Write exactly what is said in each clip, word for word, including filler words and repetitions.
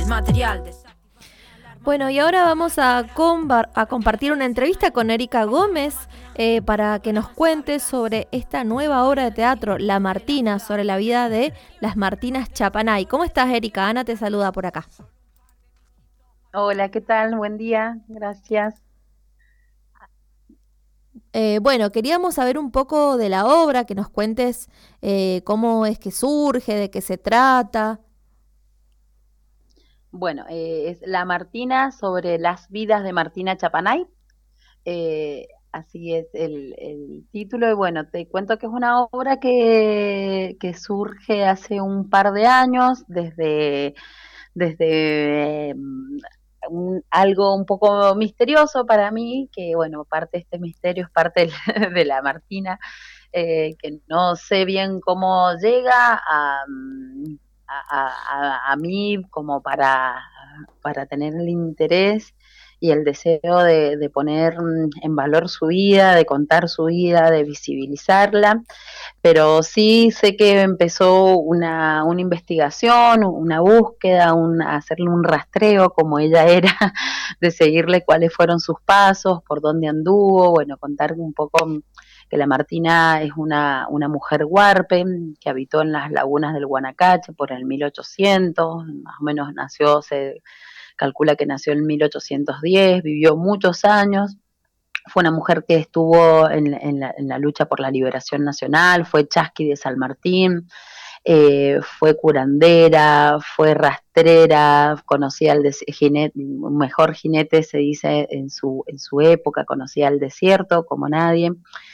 material. Bueno, y ahora vamos a, combar- a compartir una entrevista con Erika Gómez eh, para que nos cuente sobre esta nueva obra de teatro, La Martina, sobre la vida de las Martinas Chapanay. ¿Cómo estás, Erika? Ana te saluda por acá. Hola, ¿qué tal? Buen día, gracias. Eh, bueno, queríamos saber un poco de la obra, que nos cuentes eh, cómo es que surge, de qué se trata. Bueno, eh, es La Martina sobre las vidas de Martina Chapanay. Eh, así es el, el título. Y bueno, te cuento que es una obra que, que surge hace un par de años, desde, desde mm, un- algo un poco misterioso para mí, que bueno, parte de este misterio es parte del- de La Martina, eh, que no sé bien cómo llega a, mm, a, a- a mí como para, para tener el interés y el deseo de, de poner mm, en valor su vida, de contar su vida, de visibilizarla, pero sí sé que empezó una, una investigación, una búsqueda, un, hacerle un rastreo como ella era, de seguirle cuáles fueron sus pasos, por dónde anduvo, bueno, contar un poco que la Martina es una, una mujer huarpe que habitó en las lagunas del Guanacache por el mil ochocientos, más o menos nació, se calcula que nació en mil ochocientos diez, vivió muchos años. Fue una mujer que estuvo en, en, la, en la lucha por la liberación nacional, fue chasqui de San Martín, eh, fue curandera, fue rastrera, conocía el jinete, mejor jinete se dice en su, en su época, conocía el desierto como nadie.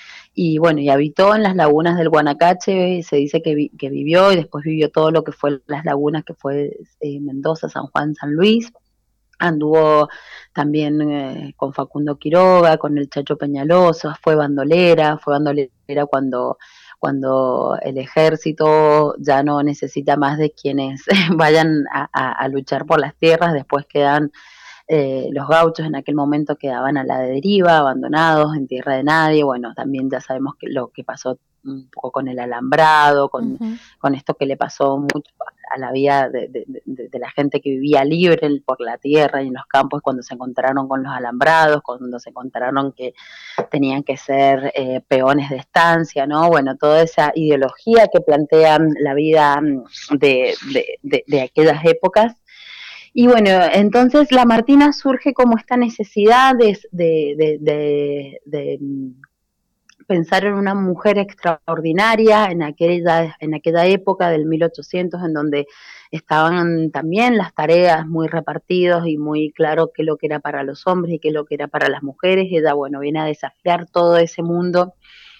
Y bueno, y habitó en las lagunas del Guanacache, se dice que, vi, que vivió y después vivió todo lo que fue las lagunas, que fue eh, Mendoza, San Juan, San Luis. Anduvo también eh, con Facundo Quiroga, con el Chacho Peñalosa, fue bandolera, fue bandolera cuando, cuando el ejército ya no necesita más de quienes vayan a, a, a luchar por las tierras, después quedan eh, los gauchos en aquel momento quedaban a la deriva, abandonados en tierra de nadie. Bueno, también ya sabemos que lo que pasó un poco con el alambrado, con, uh-huh. con esto que le pasó mucho a la vida de, de, de, de la gente que vivía libre por la tierra y en los campos, cuando se encontraron con los alambrados, cuando se encontraron que tenían que ser eh, peones de estancia, ¿no? Bueno, toda esa ideología que plantean la vida de, de, de, de aquellas épocas. Y bueno, entonces la Martina surge como esta necesidad de, de, de, de, de pensar en una mujer extraordinaria en aquella, en aquella época del mil ochocientos, en donde estaban también las tareas muy repartidas y muy claro qué es lo que era para los hombres y qué es lo que era para las mujeres. Y ella, bueno, viene a desafiar todo ese mundo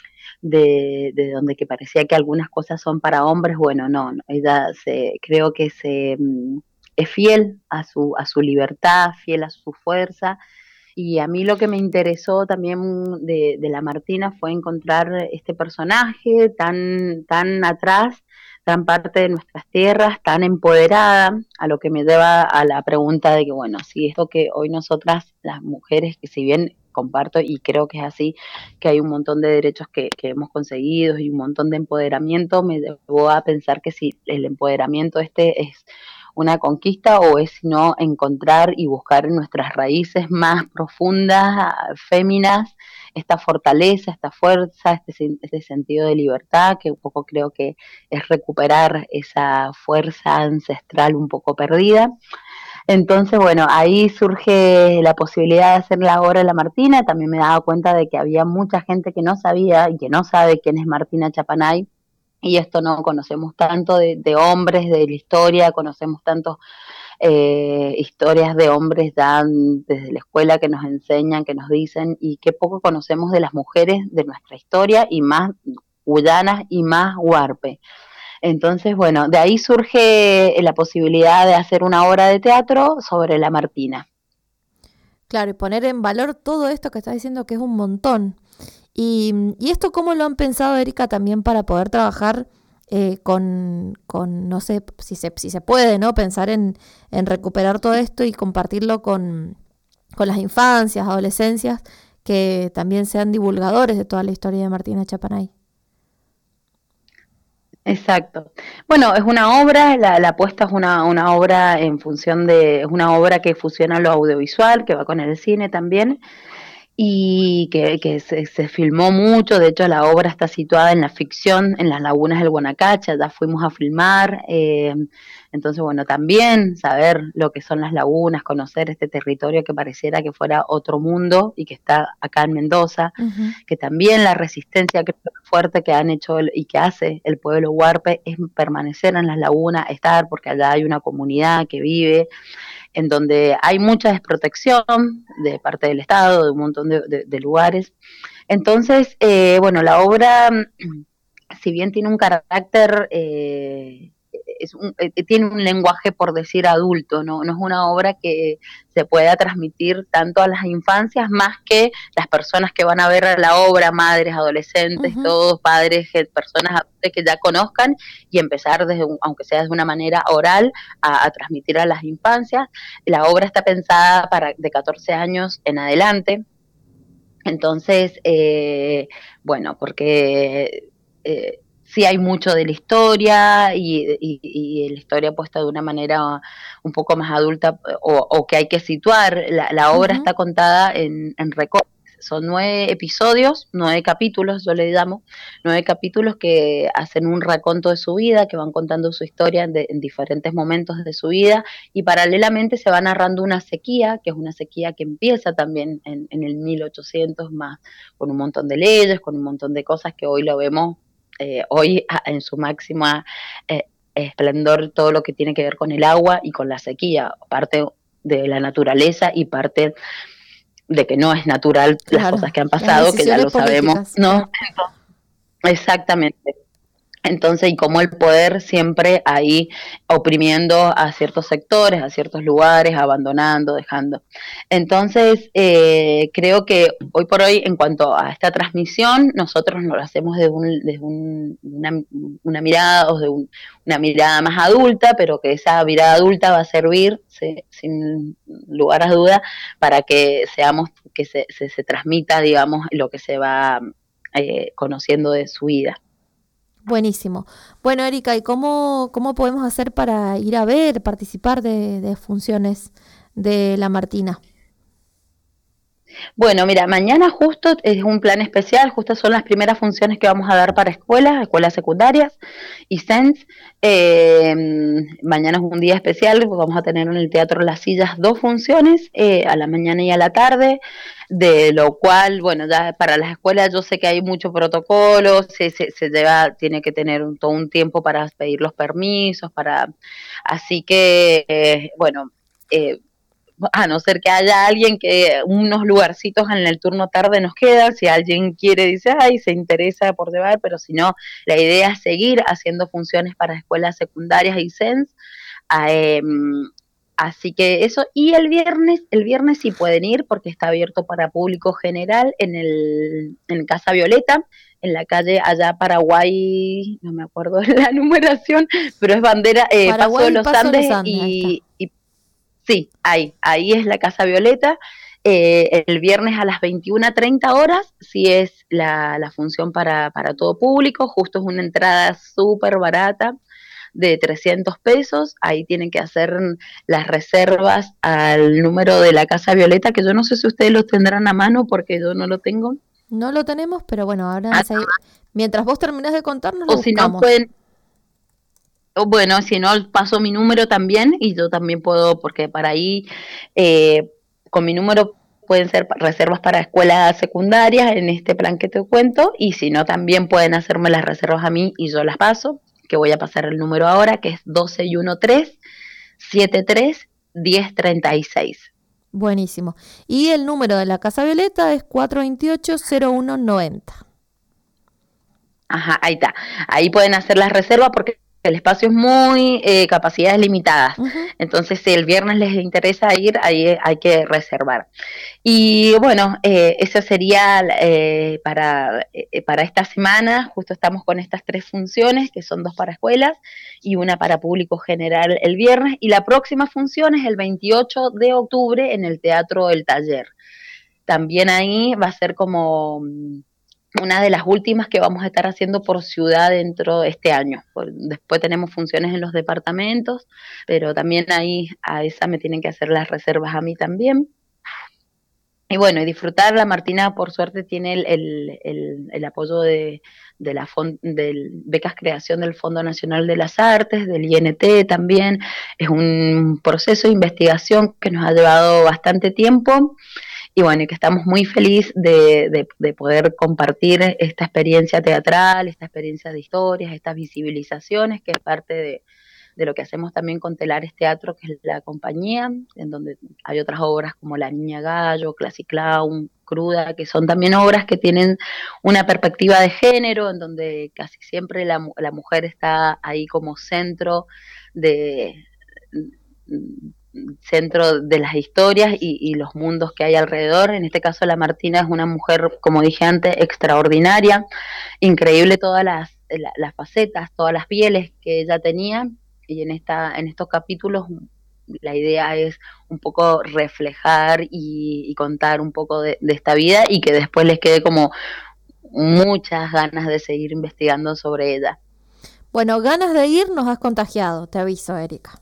de, de donde que parecía que algunas cosas son para hombres. Bueno, no, no ella se, creo que se... es fiel a su, a su libertad, fiel a su fuerza. Y a mí lo que me interesó también de, de la Martina fue encontrar este personaje tan, tan atrás, tan parte de nuestras tierras, tan empoderada, a lo que me lleva a la pregunta de que, bueno, si esto que hoy nosotras, las mujeres, que si bien comparto y creo que es así, que hay un montón de derechos que, que hemos conseguido y un montón de empoderamiento, me llevó a pensar que si el empoderamiento este es una conquista o es sino encontrar y buscar en nuestras raíces más profundas, féminas, esta fortaleza, esta fuerza, este, este sentido de libertad, que un poco creo que es recuperar esa fuerza ancestral un poco perdida. Entonces, bueno, ahí surge la posibilidad de hacer la obra de la Martina. También me daba cuenta de que había mucha gente que no sabía y que no sabe quién es Martina Chapanay. Y esto no conocemos tanto de, de hombres de la historia, conocemos tantos eh, historias de hombres dan desde la escuela que nos enseñan, que nos dicen, y qué poco conocemos de las mujeres de nuestra historia, y más cuyanas y más huarpe. Entonces, bueno, de ahí surge la posibilidad de hacer una obra de teatro sobre la Martina. Claro, y poner en valor todo esto que estás diciendo, que es un montón. Y, y esto, ¿cómo lo han pensado, Erika, también para poder trabajar eh, con, con, no sé, si se, si se puede, ¿no? Pensar en, en recuperar todo esto y compartirlo con, con las infancias, adolescencias, que también sean divulgadores de toda la historia de Martina Chapanay. Exacto. Bueno, es una obra, la, la apuesta es una, una obra en función de, es una obra que fusiona lo audiovisual, que va con el cine también, y que, que se, se, filmó mucho. De hecho la obra está situada en la ficción, en las lagunas del Guanacacha, ya fuimos a filmar, eh, entonces bueno, también saber lo que son las lagunas, conocer este territorio que pareciera que fuera otro mundo y que está acá en Mendoza, Ujú. que también la resistencia que fuerte que han hecho el, y que hace el pueblo huarpe es permanecer en las lagunas, estar, porque allá hay una comunidad que vive, en donde hay mucha desprotección de parte del Estado, de un montón de, de, de lugares. Entonces, eh, bueno, la obra, si bien tiene un carácter, eh, es un, eh, tiene un lenguaje, por decir, adulto, ¿no? No es una obra que se pueda transmitir tanto a las infancias, más que las personas que van a ver la obra, madres, adolescentes, Ujú. todos, padres, personas que ya conozcan, y empezar, desde un, aunque sea de una manera oral, a, a transmitir a las infancias. La obra está pensada para de catorce años en adelante. Entonces, eh, bueno, porque eh, sí hay mucho de la historia, y, y, y la historia puesta de una manera un poco más adulta, o, o que hay que situar. La, la obra Ujú. está contada en, en recortes. Son nueve episodios, nueve capítulos, yo le llamo, nueve capítulos que hacen un raconto de su vida, que van contando su historia de, en diferentes momentos de su vida, y paralelamente se va narrando una sequía, que es una sequía que empieza también en, en el mil ochocientos, más con un montón de leyes, con un montón de cosas que hoy lo vemos, eh, hoy en su máxima eh, esplendor, todo lo que tiene que ver con el agua y con la sequía, parte de la naturaleza y parte de que no es natural las cosas Claro, que han las pasado, que ya decisiones lo sabemos, políticas, ¿no? claro. Exactamente. Entonces, y como el poder siempre ahí oprimiendo a ciertos sectores, a ciertos lugares, abandonando, dejando. Entonces, eh, creo que hoy por hoy, en cuanto a esta transmisión, nosotros lo hacemos desde, un, desde un, una, una, mirada, o de un, una mirada más adulta, pero que esa mirada adulta va a servir, sí, sin lugar a duda, para que seamos, que se, se, se transmita, digamos, lo que se va eh, conociendo de su vida. Buenísimo. Bueno, Erika, ¿y cómo, cómo podemos hacer para ir a ver, participar de, de funciones de la Martina? Bueno, mira, mañana justo es un plan especial, justo son las primeras funciones que vamos a dar para escuelas, escuelas secundarias y C E N S. Eh, mañana es un día especial, vamos a tener en el Teatro Las Sillas dos funciones, eh, a la mañana y a la tarde, de lo cual, bueno, ya para las escuelas yo sé que hay mucho protocolo, se, se, se lleva, tiene que tener un, todo un tiempo para pedir los permisos, para, así que, eh, bueno, eh, a no ser que haya alguien que unos lugarcitos en el turno tarde nos quedan, si alguien quiere, dice, ay, se interesa por llevar, pero si no, la idea es seguir haciendo funciones para escuelas secundarias y C E N S. Eh, así que eso, y el viernes, el viernes sí pueden ir porque está abierto para público general en el en Casa Violeta, en la calle allá Paraguay, no me acuerdo de la numeración, pero es bandera, eh, Paso de Paraguay y los Paso de los Andes, Andes, ahí está. y, y sí, ahí, ahí es la Casa Violeta. Eh, el viernes a las veintiuna treinta horas, sí es la, la función para, para todo público, justo es una entrada súper barata de trescientos pesos, ahí tienen que hacer las reservas al número de la Casa Violeta, que yo no sé si ustedes los tendrán a mano porque yo no lo tengo. No lo tenemos, pero bueno, ahora Ah, se- mientras vos terminás de contarnos, lo o si no buscamos. pueden, o bueno, si no paso mi número también, y yo también puedo, porque para ahí, eh, con mi número pueden ser reservas para escuelas secundarias en este plan que te cuento, y si no también pueden hacerme las reservas a mí y yo las paso, que voy a pasar el número ahora, que es doce y trece, setenta y tres, diez treinta y seis. Buenísimo. Y el número de la Casa Violeta es cuatro dos ocho, cero uno nueve cero. Ajá, ahí está. Ahí pueden hacer las reservas porque el espacio es muy, eh, capacidades limitadas. Ujú. Entonces, si el viernes les interesa ir, ahí hay que reservar. Y bueno, eh, eso sería, eh, para, eh, para esta semana. Justo estamos con estas tres funciones, que son dos para escuelas y una para público general el viernes. Y la próxima función es el veintiocho de octubre en el Teatro El Taller. También ahí va a ser como una de las últimas que vamos a estar haciendo por ciudad dentro de este año. Después tenemos funciones en los departamentos, pero también ahí a esa me tienen que hacer las reservas a mí también. Y bueno, y disfrutar, la Martina por suerte tiene el, el, el, el apoyo de, de la fond, del becas creación del Fondo Nacional de las Artes, del I N T también. Es un proceso de investigación que nos ha llevado bastante tiempo y bueno, y que estamos muy felices de, de, de poder compartir esta experiencia teatral, esta experiencia de historias, estas visibilizaciones, que es parte de, de lo que hacemos también con Telares Teatro, que es la compañía, en donde hay otras obras como La Niña Gallo, Classic Clown, Cruda, que son también obras que tienen una perspectiva de género, en donde casi siempre la, la mujer está ahí como centro de centro de las historias y, y los mundos que hay alrededor. En este caso la Martina es una mujer, como dije antes, extraordinaria, increíble todas las, la, las facetas, todas las pieles que ella tenía, y en, esta, en estos capítulos la idea es un poco reflejar y, y contar un poco de, de esta vida, y que después les quede como muchas ganas de seguir investigando sobre ella. Bueno, ganas de ir nos has contagiado, te aviso, Erika.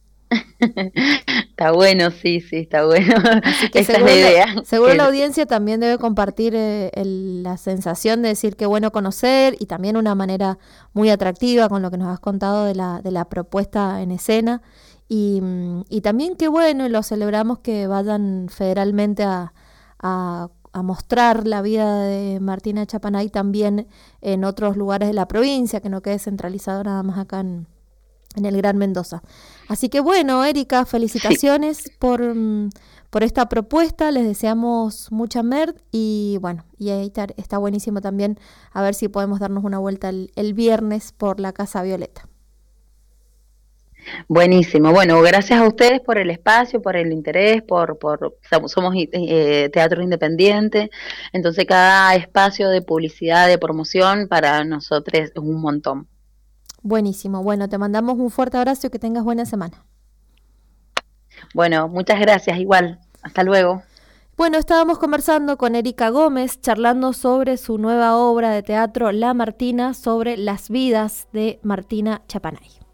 Está bueno, sí, sí, está bueno. Así que esa seguro, es la idea. La, seguro que... la audiencia también debe compartir eh, el, la sensación de decir qué bueno conocer, y también una manera muy atractiva con lo que nos has contado de la, de la propuesta en escena. Y, y también qué bueno, y lo celebramos, que vayan federalmente a, a, a mostrar la vida de Martina Chapanay también en otros lugares de la provincia, que no quede centralizado nada más acá en, en el Gran Mendoza. Así que bueno, Erika, felicitaciones sí. por, por esta propuesta, les deseamos mucha mer, y bueno, y ahí está, está buenísimo también a ver si podemos darnos una vuelta el, el viernes por la Casa Violeta. Buenísimo, bueno, gracias a ustedes por el espacio, por el interés, por, por somos eh, teatro independiente, entonces cada espacio de publicidad, de promoción para nosotros es un montón. Buenísimo, bueno, te mandamos un fuerte abrazo y que tengas buena semana. Bueno, muchas gracias, igual, hasta luego. Bueno, estábamos conversando con Erika Gómez, charlando sobre su nueva obra de teatro La Martina, sobre las vidas de Martina Chapanay.